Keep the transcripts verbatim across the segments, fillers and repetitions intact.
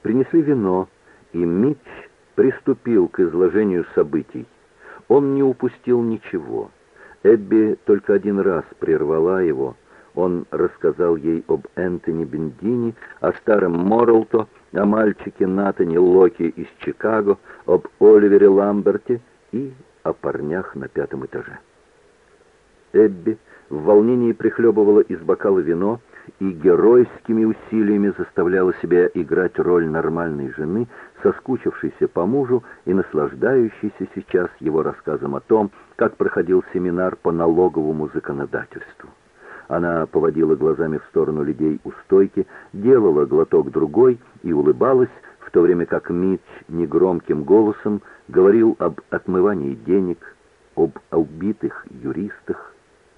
Принесли вино, и Митч приступил к изложению событий. Он не упустил ничего. Эбби только один раз прервала его. Он рассказал ей об Энтони Бендини, о старом Моррелто, о мальчике Натане Локи из Чикаго, об Оливере Ламберте и о парнях на пятом этаже. Эбби в волнении прихлебывала из бокала вино и геройскими усилиями заставляла себя играть роль нормальной жены, соскучившейся по мужу и наслаждающейся сейчас его рассказом о том, как проходил семинар по налоговому законодательству. Она поводила глазами в сторону людей у стойки, делала глоток другой и улыбалась, в то время как Митч негромким голосом говорил об отмывании денег, об убитых юристах.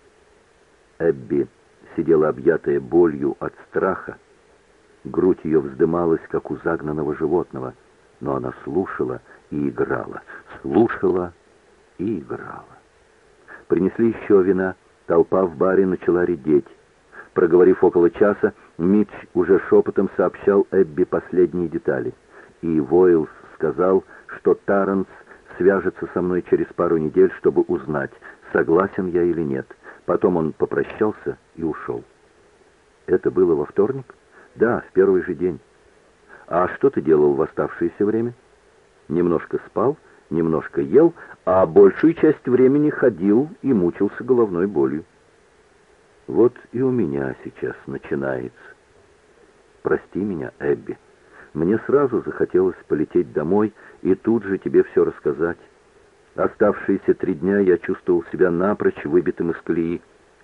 Эбби сидела объятая болью от страха. Грудь ее вздымалась, как у загнанного животного, но она слушала и играла, слушала и играла. Принесли еще вина. Толпа в баре начала редеть. Проговорив около часа, Митч уже шепотом сообщал Эбби последние детали. И Войлс сказал, что Таранс свяжется со мной через пару недель, чтобы узнать, согласен я или нет. Потом он попрощался и ушел. Это было во вторник? Да, в первый же день. А что ты делал в оставшееся время? Немножко спал, немножко ел, а большую часть времени ходил и мучился головной болью. Вот и у меня сейчас начинается. Прости меня, Эбби. Мне сразу захотелось полететь домой и тут же тебе все рассказать. Оставшиеся три дня я чувствовал себя напрочь выбитым из колеи.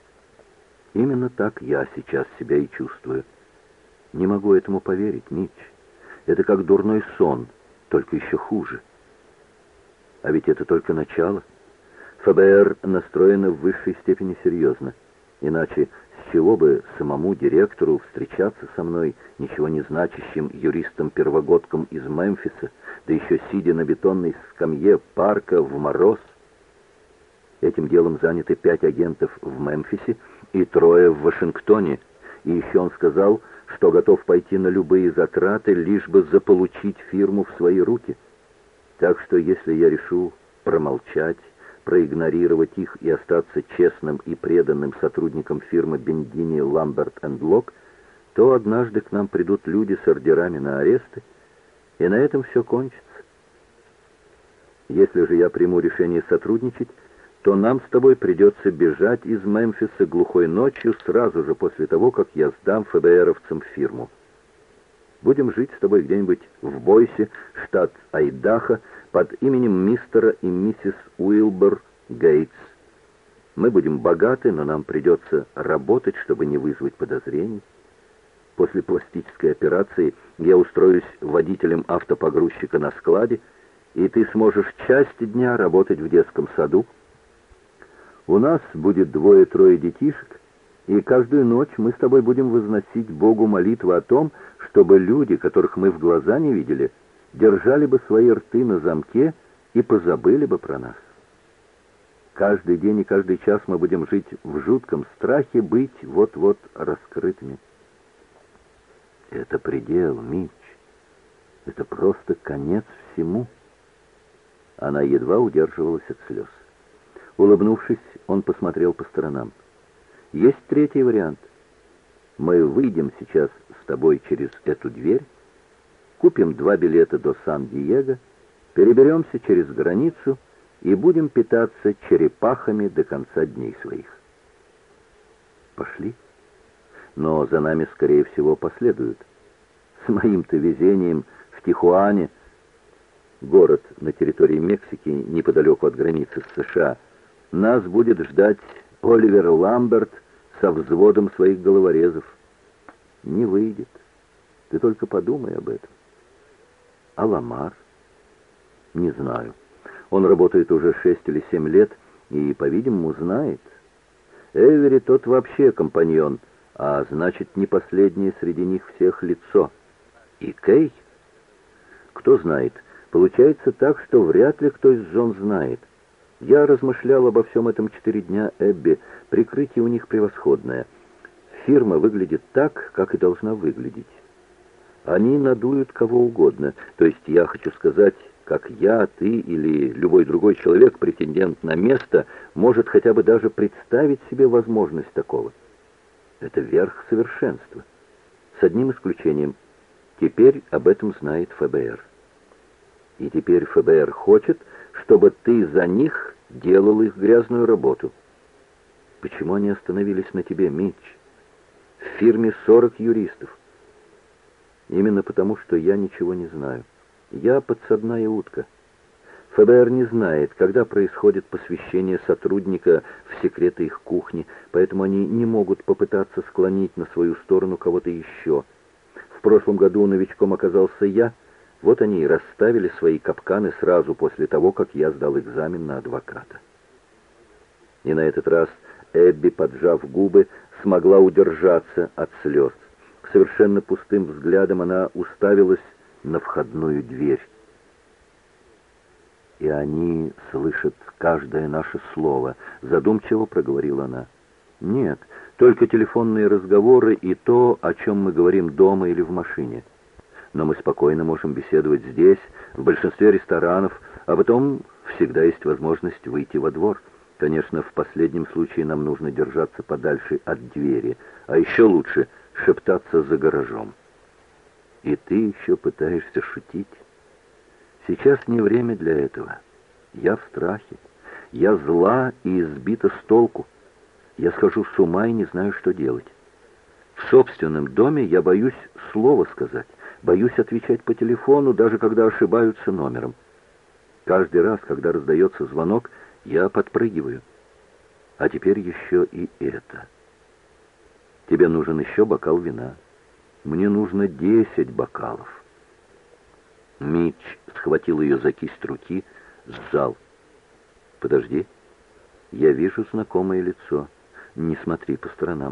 Именно так я сейчас себя и чувствую. Не могу этому поверить, Митч. Это как дурной сон, только еще хуже. А ведь это только начало. ФБР настроено в высшей степени серьезно. Иначе с чего бы самому директору встречаться со мной, ничего не значащим юристом-первогодком из Мемфиса, да еще сидя на бетонной скамье парка в мороз? Этим делом заняты пять агентов в Мемфисе и трое в Вашингтоне. И еще он сказал, что готов пойти на любые затраты, лишь бы заполучить фирму в свои руки. Так что если я решу промолчать, проигнорировать их и остаться честным и преданным сотрудником фирмы Бендини, Ламберт энд Лок, то однажды к нам придут люди с ордерами на аресты, и на этом все кончится. Если же я приму решение сотрудничать, то нам с тобой придется бежать из Мемфиса глухой ночью сразу же после того, как я сдам ФБРовцам фирму. Будем жить с тобой где-нибудь в Бойсе, штат Айдахо, под именем мистера и миссис Уилбер Гейтс. Мы будем богаты, но нам придется работать, чтобы не вызвать подозрений. После пластической операции я устроюсь водителем автопогрузчика на складе, и ты сможешь часть дня работать в детском саду. У нас будет двое-трое детишек, и каждую ночь мы с тобой будем возносить Богу молитву о том, чтобы люди, которых мы в глаза не видели, держали бы свои рты на замке и позабыли бы про нас. Каждый день и каждый час мы будем жить в жутком страхе быть вот-вот раскрытыми. Это предел, Митч. Это просто конец всему. Она едва удерживалась от слез. Улыбнувшись, он посмотрел по сторонам. Есть третий вариант. Мы выйдем сейчас с тобой через эту дверь, купим два билета до Сан-Диего, переберемся через границу и будем питаться черепахами до конца дней своих. Пошли. Но за нами, скорее всего, последуют. С моим-то везением в Тихуане, город на территории Мексики, неподалеку от границы с США, нас будет ждать Оливер Ламберт со взводом своих головорезов. Не выйдет. Ты только подумай об этом. А Ламар? Не знаю. Он работает уже шесть или семь лет и, по-видимому, знает. Эвери тот вообще компаньон, а значит, не последнее среди них всех лицо. И Кей? Кто знает. Получается так, что вряд ли кто из жен знает. Я размышлял обо всем этом четыре дня, Эбби. Прикрытие у них превосходное. Фирма выглядит так, как и должна выглядеть. Они надуют кого угодно. То есть я хочу сказать, как я, ты или любой другой человек, претендент на место, может хотя бы даже представить себе возможность такого. Это верх совершенства. С одним исключением. Теперь об этом знает ФБР. И теперь ФБР хочет, чтобы ты за них делал их грязную работу. Почему они остановились на тебе, Митч? В фирме сорок юристов. Именно потому, что я ничего не знаю. Я подсадная утка. ФБР не знает, когда происходит посвящение сотрудника в секреты их кухни, поэтому они не могут попытаться склонить на свою сторону кого-то еще. В прошлом году новичком оказался я, вот они и расставили свои капканы сразу после того, как я сдал экзамен на адвоката. И на этот раз Эбби, поджав губы, смогла удержаться от слез. Совершенно пустым взглядом она уставилась на входную дверь. «И они слышат каждое наше слово», — задумчиво проговорила она. «Нет, только телефонные разговоры и то, о чем мы говорим дома или в машине. Но мы спокойно можем беседовать здесь, в большинстве ресторанов, а потом всегда есть возможность выйти во двор. Конечно, в последнем случае нам нужно держаться подальше от двери, а еще лучше шептаться за гаражом. И ты еще пытаешься шутить? Сейчас не время для этого. Я в страхе. Я зла и избита с толку. Я схожу с ума и не знаю, что делать. В собственном доме я боюсь слова сказать, боюсь отвечать по телефону, даже когда ошибаются номером. Каждый раз, когда раздается звонок, я подпрыгиваю. А теперь еще и это. Тебе нужен еще бокал вина. Мне нужно десять бокалов. Митч схватил ее за кисть руки, сжал. «Подожди, я вижу знакомое лицо. Не смотри по сторонам».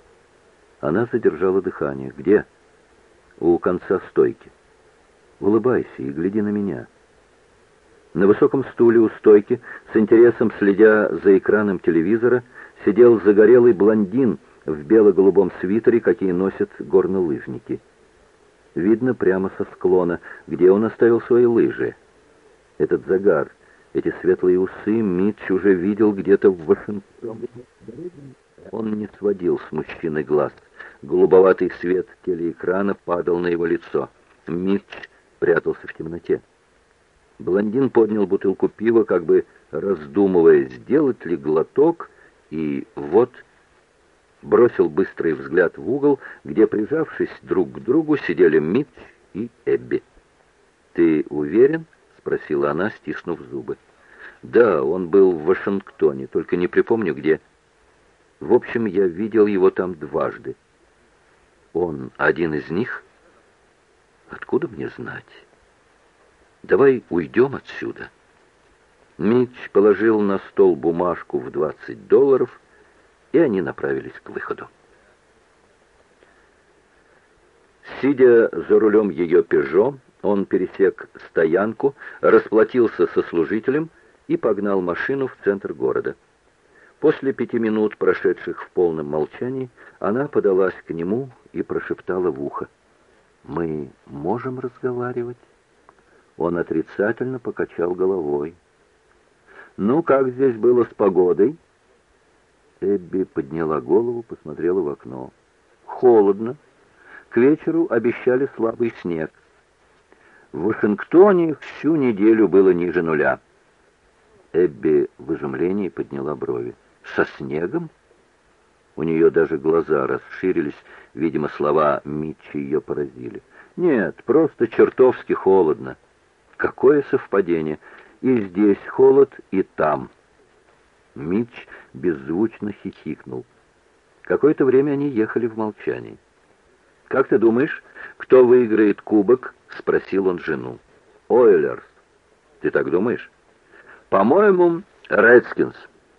Она задержала дыхание. «Где?» «У конца стойки. Улыбайся и гляди на меня». На высоком стуле у стойки, с интересом следя за экраном телевизора, сидел загорелый блондин в бело-голубом свитере, какие носят горнолыжники. Видно прямо со склона, где он оставил свои лыжи. Этот загар, эти светлые усы Митч уже видел где-то в Вашингтоне. Он не сводил с мужчины глаз. Голубоватый свет телеэкрана падал на его лицо. Митч прятался в темноте. Блондин поднял бутылку пива, как бы раздумывая, сделать ли глоток, и вот бросил быстрый взгляд в угол, где, прижавшись друг к другу, сидели Митч и Эбби. «Ты уверен?» — спросила она, стиснув зубы. «Да, он был в Вашингтоне, только не припомню где. В общем, я видел его там дважды. Он один из них? Откуда мне знать? Давай уйдем отсюда». Митч положил на стол бумажку в двадцать долларов, и они направились к выходу. Сидя за рулем ее «Пежо», он пересек стоянку, расплатился со служителем и погнал машину в центр города. После пяти минут, прошедших в полном молчании, она подалась к нему и прошептала в ухо: «Мы можем разговаривать?» Он отрицательно покачал головой. «Ну, как здесь было с погодой?» Эбби подняла голову, посмотрела в окно. «Холодно. К вечеру обещали слабый снег. В Вашингтоне всю неделю было ниже нуля». Эбби в изумлении подняла брови. «Со снегом?» У нее даже глаза расширились, видимо, слова Митча ее поразили. «Нет, просто чертовски холодно». «Какое совпадение! И здесь холод, и там». Митч беззвучно хихикнул. Какое-то время они ехали в молчании. «Как ты думаешь, кто выиграет кубок?» — спросил он жену. «Ойлерс». «Ты так думаешь?» «По-моему, Редскинс».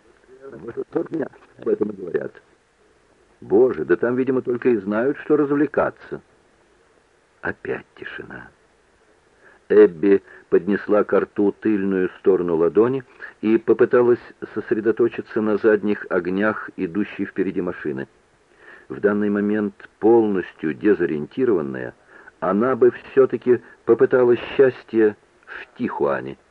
Об этом и говорят. «Боже, да там, видимо, только и знают, что развлекаться». Опять тишина. Эбби поднесла ко рту тыльную сторону ладони и попыталась сосредоточиться на задних огнях, идущей впереди машины. В данный момент, полностью дезориентированная, Она бы все-таки попыталась счастье в Тихуане.